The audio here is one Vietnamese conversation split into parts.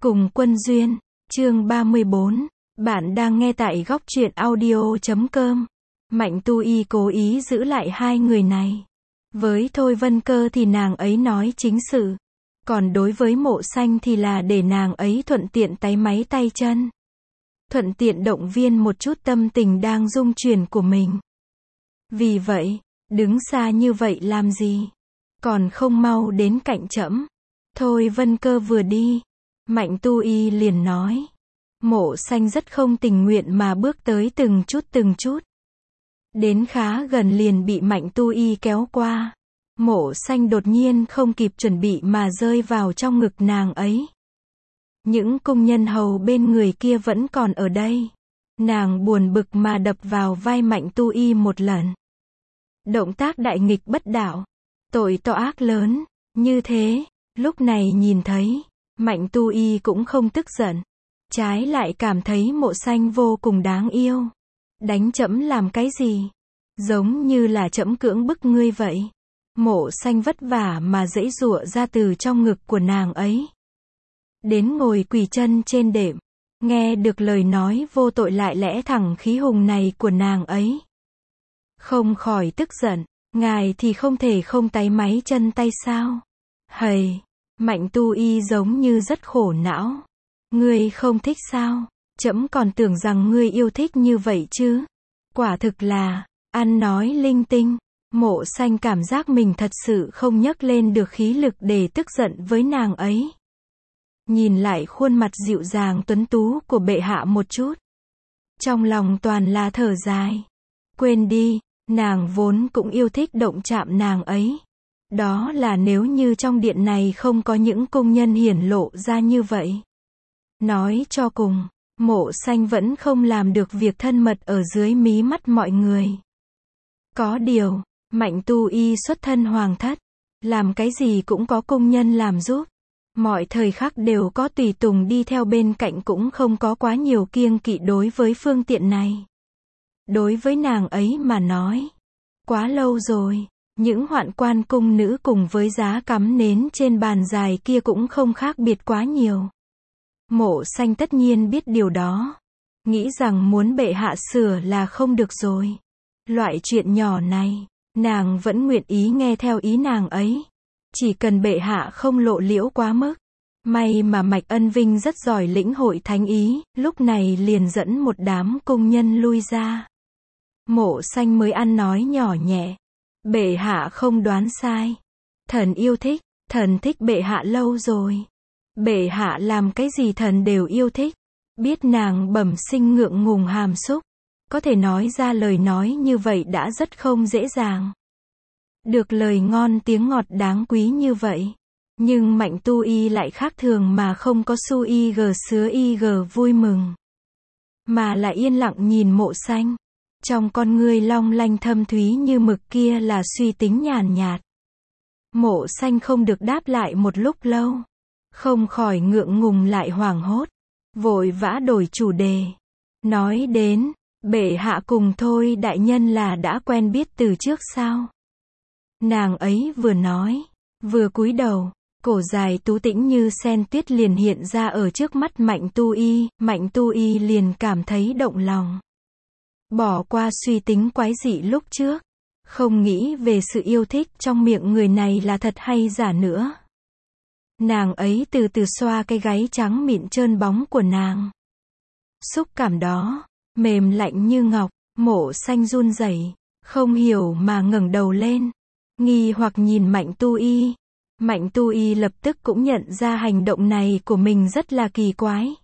Cùng Quân Duyên, chương 34, bạn đang nghe tại góc truyện audio.com. Mạnh Tu Y cố ý giữ lại hai người này. Với Thôi Vân Cơ thì nàng ấy nói chính sự. Còn đối với Mộ Xanh thì là để nàng ấy thuận tiện táy máy tay chân. Thuận tiện động viên một chút tâm tình đang rung chuyển của mình. Vì vậy, đứng xa như vậy làm gì? Còn không mau đến cạnh trẫm. Thôi Vân Cơ vừa đi, Mạnh Tu Y liền nói. Mộ Xanh rất không tình nguyện mà bước tới từng chút. Đến khá gần liền bị Mạnh Tu Y kéo qua. Mộ Xanh đột nhiên không kịp chuẩn bị mà rơi vào trong ngực nàng ấy. Những công nhân hầu bên người kia vẫn còn ở đây. Nàng buồn bực mà đập vào vai Mạnh Tu Y một lần. Động tác đại nghịch bất đạo. Tội to ác lớn. Như thế, lúc này nhìn thấy, Mạnh Tu Y cũng không tức giận. Trái lại cảm thấy Mộ Xanh vô cùng đáng yêu. Đánh trẫm làm cái gì? Giống như là trẫm cưỡng bức ngươi vậy. Mộ Xanh vất vả mà giãy giụa ra từ trong ngực của nàng ấy. Đến ngồi quỳ chân trên đệm. Nghe được lời nói vô tội lại lẽ thẳng khí hùng này của nàng ấy. Không khỏi tức giận. Ngài thì không thể không táy máy chân tay sao? Hầy! Mạnh Tu Y giống như rất khổ não. Ngươi không thích sao? Trẫm còn tưởng rằng ngươi yêu thích như vậy chứ. Quả thực là, ăn nói linh tinh. Mộ Xanh cảm giác mình thật sự không nhấc lên được khí lực để tức giận với nàng ấy. Nhìn lại khuôn mặt dịu dàng tuấn tú của bệ hạ một chút. Trong lòng toàn là thở dài. Quên đi, nàng vốn cũng yêu thích động chạm nàng ấy. Đó là nếu như trong điện này không có những công nhân hiển lộ ra như vậy. Nói cho cùng, Mộ Xanh vẫn không làm được việc thân mật ở dưới mí mắt mọi người. Có điều, Mạnh Tu Y xuất thân hoàng thất, làm cái gì cũng có công nhân làm giúp. Mọi thời khắc đều có tùy tùng đi theo bên cạnh cũng không có quá nhiều kiêng kỵ đối với phương tiện này. Đối với nàng ấy mà nói, quá lâu rồi, những hoạn quan cung nữ cùng với giá cắm nến trên bàn dài kia cũng không khác biệt quá nhiều. Mộ Xanh tất nhiên biết điều đó. Nghĩ rằng muốn bệ hạ sửa là không được rồi. Loại chuyện nhỏ này, nàng vẫn nguyện ý nghe theo ý nàng ấy. Chỉ cần bệ hạ không lộ liễu quá mức. May mà Mạch Ân Vinh rất giỏi lĩnh hội thánh ý, lúc này liền dẫn một đám công nhân lui ra. Mộ Xanh mới ăn nói nhỏ nhẹ. Bệ hạ không đoán sai. Thần yêu thích, thần thích bệ hạ lâu rồi. Bệ hạ làm cái gì thần đều yêu thích. Biết nàng bẩm sinh ngượng ngùng hàm xúc. Có thể nói ra lời nói như vậy đã rất không dễ dàng. Được lời ngon tiếng ngọt đáng quý như vậy. Nhưng Mạnh Tu Y lại khác thường mà không có su y gờ sứa y gờ vui mừng. Mà lại yên lặng nhìn Mộ Xanh. Trong con ngươi long lanh thâm thúy như mực kia là suy tính nhàn nhạt. Mộ Xanh không được đáp lại một lúc lâu. Không khỏi ngượng ngùng lại hoảng hốt. Vội vã đổi chủ đề. Nói đến, bệ hạ cùng Thôi đại nhân là đã quen biết từ trước sao? Nàng ấy vừa nói, vừa cúi đầu, cổ dài tú tĩnh như sen tuyết liền hiện ra ở trước mắt Mạnh Tu Y. Mạnh Tu Y liền cảm thấy động lòng. Bỏ qua suy tính quái dị lúc trước. Không nghĩ về sự yêu thích trong miệng người này là thật hay giả nữa. Nàng ấy từ từ xoa cái gáy trắng mịn trơn bóng của nàng. Xúc cảm đó, mềm lạnh như ngọc. Mộ Xanh run rẩy, không hiểu mà ngẩng đầu lên. Nghi hoặc nhìn Mạnh Tu Y. Mạnh Tu Y lập tức cũng nhận ra hành động này của mình rất là kỳ quái.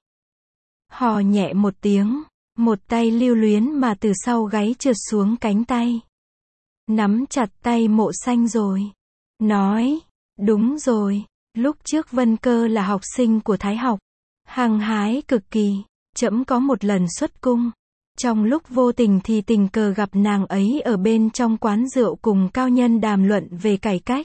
Hò nhẹ một tiếng. Một tay lưu luyến mà từ sau gáy trượt xuống cánh tay. Nắm chặt tay Mộ Xanh rồi. Nói, đúng rồi, lúc trước Vân Cơ là học sinh của Thái học. Hăng hái cực kỳ, trẫm có một lần xuất cung. Trong lúc vô tình thì tình cờ gặp nàng ấy ở bên trong quán rượu cùng cao nhân đàm luận về cải cách.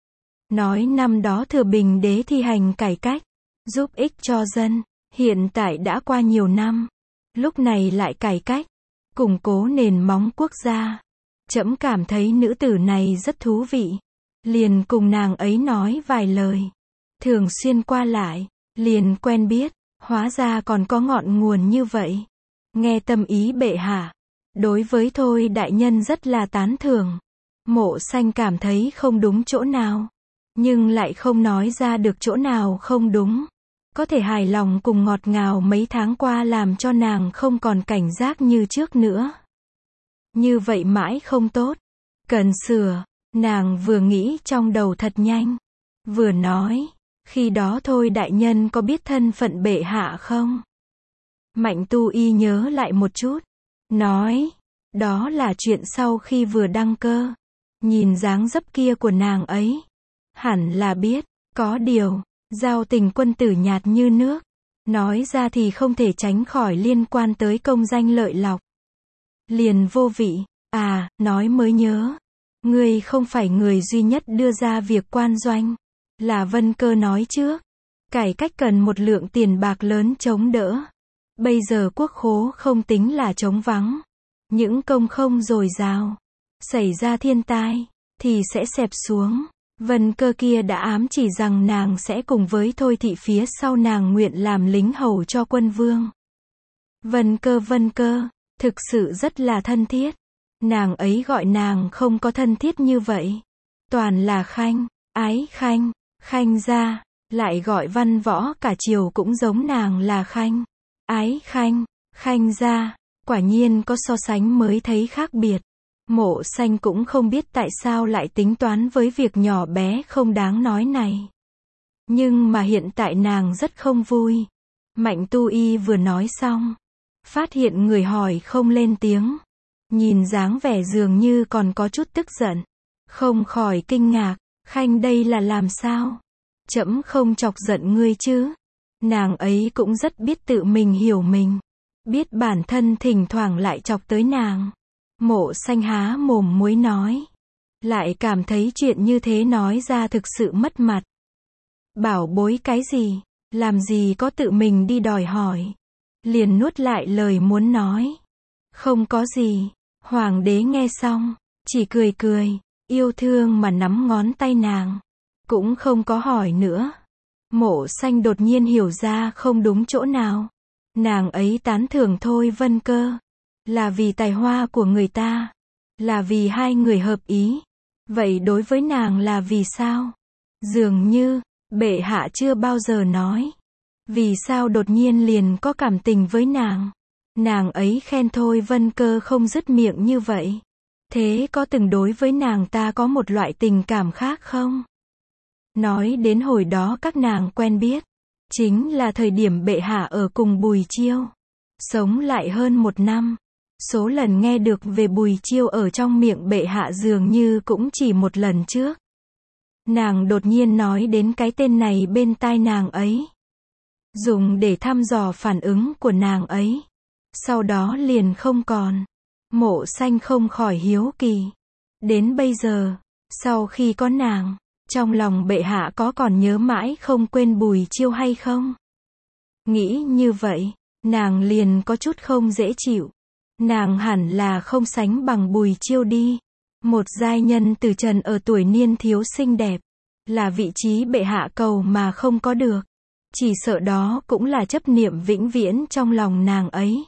Nói năm đó Thừa Bình Đế thi hành cải cách, giúp ích cho dân. Hiện tại đã qua nhiều năm. Lúc này lại cải cách, củng cố nền móng quốc gia. Trẫm cảm thấy nữ tử này rất thú vị. Liền cùng nàng ấy nói vài lời. Thường xuyên qua lại, Liền quen biết, hóa ra còn có ngọn nguồn như vậy. Nghe tâm ý bệ hạ, đối với Thôi đại nhân rất là tán thưởng. Mộ Xanh cảm thấy không đúng chỗ nào, nhưng lại không nói ra được chỗ nào không đúng. Có thể hài lòng cùng ngọt ngào mấy tháng qua làm cho nàng không còn cảnh giác như trước nữa. Như vậy mãi không tốt, cần sửa. Nàng vừa nghĩ trong đầu thật nhanh, vừa nói, khi đó Thôi đại nhân có biết thân phận bệ hạ không? Mạnh Tu Y nhớ lại một chút, nói, đó là chuyện sau khi vừa đăng cơ. Nhìn dáng dấp kia của nàng ấy, hẳn là biết, có điều, giao tình quân tử nhạt như nước, nói ra thì không thể tránh khỏi liên quan tới công danh lợi lộc. Liền vô vị, nói mới nhớ, ngươi không phải người duy nhất đưa ra việc quan doanh, là Vân Cơ nói trước, cải cách cần một lượng tiền bạc lớn chống đỡ. Bây giờ quốc khố không tính là trống vắng, những công không dồi dào, xảy ra thiên tai, thì sẽ xẹp xuống. Vân Cơ kia đã ám chỉ rằng nàng sẽ cùng với Thôi thị phía sau nàng nguyện làm lính hầu cho quân vương. Vân Cơ, thực sự rất là thân thiết. Nàng ấy gọi nàng không có thân thiết như vậy. Toàn là Khanh, ái Khanh, Khanh gia, lại gọi văn võ cả triều cũng giống nàng là Khanh, ái Khanh, Khanh gia, quả nhiên có so sánh mới thấy khác biệt. Mộ Xanh cũng không biết tại sao lại tính toán với việc nhỏ bé không đáng nói này. Nhưng mà hiện tại nàng rất không vui. Mạnh Tu Y vừa nói xong, phát hiện người hỏi không lên tiếng. Nhìn dáng vẻ dường như còn có chút tức giận. Không khỏi kinh ngạc, Khanh đây là làm sao? Trẫm không chọc giận ngươi chứ? Nàng ấy cũng rất biết tự mình hiểu mình. Biết bản thân thỉnh thoảng lại chọc tới nàng. Mộ Xanh há mồm muối nói. Lại cảm thấy chuyện như thế nói ra thực sự mất mặt. Bảo bối cái gì? Làm gì có tự mình đi đòi hỏi? Liền nuốt lại lời muốn nói. Không có gì. Hoàng đế nghe xong, chỉ cười cười, yêu thương mà nắm ngón tay nàng. Cũng không có hỏi nữa. Mộ Xanh đột nhiên hiểu ra không đúng chỗ nào. Nàng ấy tán thưởng Thôi Vân Cơ. Là vì tài hoa của người ta. Là vì hai người hợp ý. Vậy đối với nàng là vì sao? Dường như, bệ hạ chưa bao giờ nói. Vì sao đột nhiên liền có cảm tình với nàng? Nàng ấy khen Thôi Vân Cơ không dứt miệng như vậy. Thế có từng đối với nàng ta có một loại tình cảm khác không? Nói đến hồi đó các nàng quen biết. Chính là thời điểm bệ hạ ở cùng Bùi Chiêu. Sống lại hơn 1 năm. Số lần nghe được về Bùi Chiêu ở trong miệng bệ hạ dường như cũng chỉ một lần trước. Nàng đột nhiên nói đến cái tên này bên tai nàng ấy. Dùng để thăm dò phản ứng của nàng ấy. Sau đó liền không còn. Mộ Xanh không khỏi hiếu kỳ. Đến bây giờ, sau khi có nàng, trong lòng bệ hạ có còn nhớ mãi không quên Bùi Chiêu hay không? Nghĩ như vậy, nàng liền có chút không dễ chịu. Nàng hẳn là không sánh bằng Bùi Chiêu đi. Một giai nhân từ trần ở tuổi niên thiếu xinh đẹp. Là vị trí bệ hạ cầu mà không có được. Chỉ sợ đó cũng là chấp niệm vĩnh viễn trong lòng nàng ấy.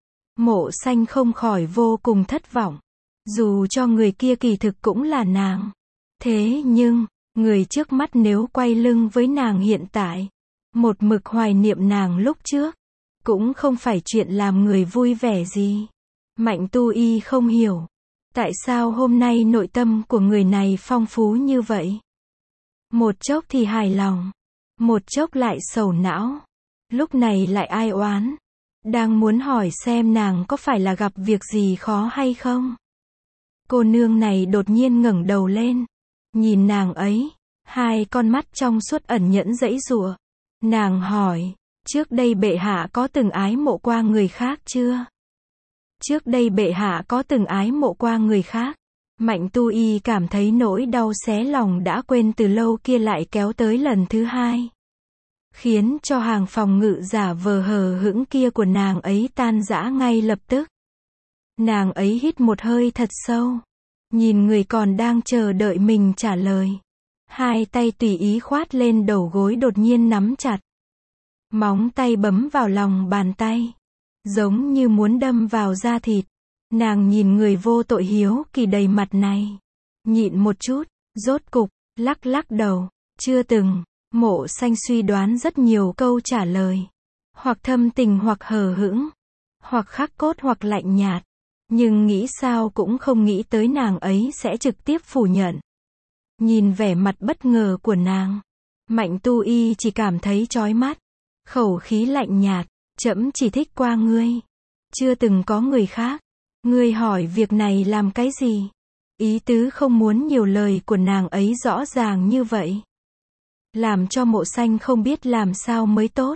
Mộ Xanh không khỏi vô cùng thất vọng. Dù cho người kia kỳ thực cũng là nàng. Thế nhưng, người trước mắt nếu quay lưng với nàng hiện tại, một mực hoài niệm nàng lúc trước, cũng không phải chuyện làm người vui vẻ gì. Mạnh Tu Y không hiểu. Tại sao hôm nay nội tâm của người này phong phú như vậy? Một chốc thì hài lòng. Một chốc lại sầu não. Lúc này lại ai oán. Đang muốn hỏi xem nàng có phải là gặp việc gì khó hay không? Cô nương này đột nhiên ngẩng đầu lên. Nhìn nàng ấy. Hai con mắt trong suốt ẩn nhẫn giãy giụa. Nàng hỏi. Trước đây bệ hạ có từng ái mộ qua người khác chưa? Trước đây bệ hạ có từng ái mộ qua người khác? Mạnh Tu Y cảm thấy nỗi đau xé lòng đã quên từ lâu kia lại kéo tới lần thứ hai. Khiến cho hàng phòng ngự giả vờ hờ hững kia của nàng ấy tan rã ngay lập tức. Nàng ấy hít một hơi thật sâu. Nhìn người còn đang chờ đợi mình trả lời. Hai tay tùy ý khoát lên đầu gối đột nhiên nắm chặt. Móng tay bấm vào lòng bàn tay, giống như muốn đâm vào da thịt. Nàng nhìn người vô tội hiếu kỳ đầy mặt này, nhịn một chút, rốt cục, lắc lắc đầu, chưa từng. Mộ Xanh suy đoán rất nhiều câu trả lời, hoặc thâm tình hoặc hờ hững, hoặc khắc cốt hoặc lạnh nhạt, nhưng nghĩ sao cũng không nghĩ tới nàng ấy sẽ trực tiếp phủ nhận. Nhìn vẻ mặt bất ngờ của nàng, Mạnh Tu Y chỉ cảm thấy chói mắt, khẩu khí lạnh nhạt, trẫm chỉ thích qua ngươi, chưa từng có người khác. Ngươi hỏi việc này làm cái gì? Ý tứ không muốn nhiều lời của nàng ấy rõ ràng như vậy, làm cho Mộ Xanh không biết làm sao mới tốt.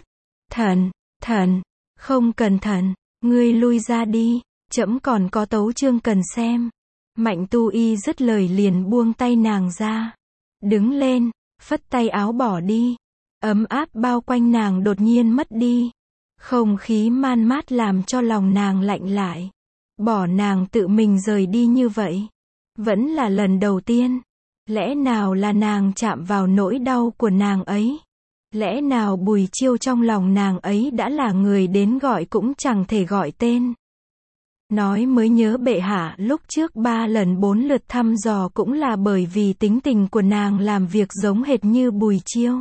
Thần, không cần thần, ngươi lui ra đi, trẫm còn có tấu chương cần xem. Mạnh Tu Y dứt lời liền buông tay nàng ra, đứng lên, phất tay áo bỏ đi. Ấm áp bao quanh nàng đột nhiên mất đi, không khí man mát làm cho lòng nàng lạnh lại. Bỏ nàng tự mình rời đi như vậy, vẫn là lần đầu tiên. Lẽ nào là nàng chạm vào nỗi đau của nàng ấy? Lẽ nào Bùi Chiêu trong lòng nàng ấy đã là người đến gọi cũng chẳng thể gọi tên? Nói mới nhớ bệ hạ lúc trước 3 lần 4 lượt thăm dò cũng là bởi vì tính tình của nàng làm việc giống hệt như Bùi Chiêu.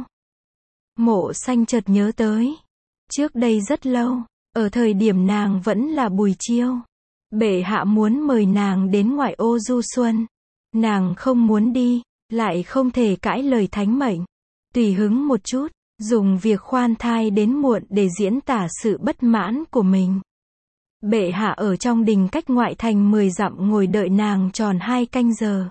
Mộ Xanh chợt nhớ tới, trước đây rất lâu, ở thời điểm nàng vẫn là Bùi Chiêu, bệ hạ muốn mời nàng đến ngoại ô du xuân. Nàng không muốn đi, lại không thể cãi lời thánh mệnh. Tùy hứng một chút, dùng việc khoan thai đến muộn để diễn tả sự bất mãn của mình. Bệ hạ ở trong đình cách ngoại thành 10 dặm ngồi đợi nàng tròn 2 canh giờ.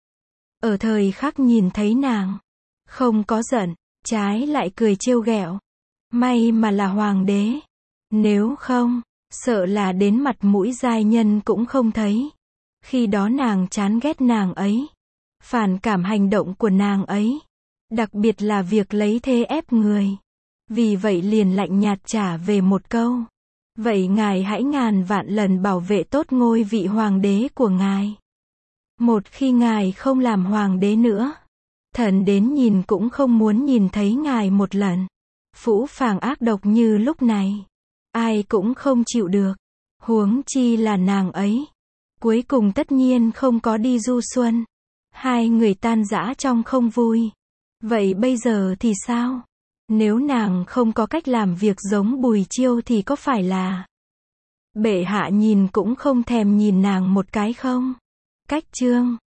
Ở thời khắc nhìn thấy nàng, không có giận, trái lại cười trêu ghẹo. May mà là hoàng đế, nếu không, sợ là đến mặt mũi giai nhân cũng không thấy. Khi đó nàng chán ghét nàng ấy, phản cảm hành động của nàng ấy, đặc biệt là việc lấy thế ép người. Vì vậy liền lạnh nhạt trả về một câu, vậy ngài hãy ngàn vạn lần bảo vệ tốt ngôi vị hoàng đế của ngài. Một khi ngài không làm hoàng đế nữa, thần đến nhìn cũng không muốn nhìn thấy ngài một lần. Phũ phàng ác độc như lúc này, ai cũng không chịu được, huống chi là nàng ấy. Cuối cùng tất nhiên không có đi du xuân. Hai người tan rã trong không vui. Vậy bây giờ thì sao? Nếu nàng không có cách làm việc giống Bùi Chiêu thì có phải là bệ hạ nhìn cũng không thèm nhìn nàng một cái không? Cách chương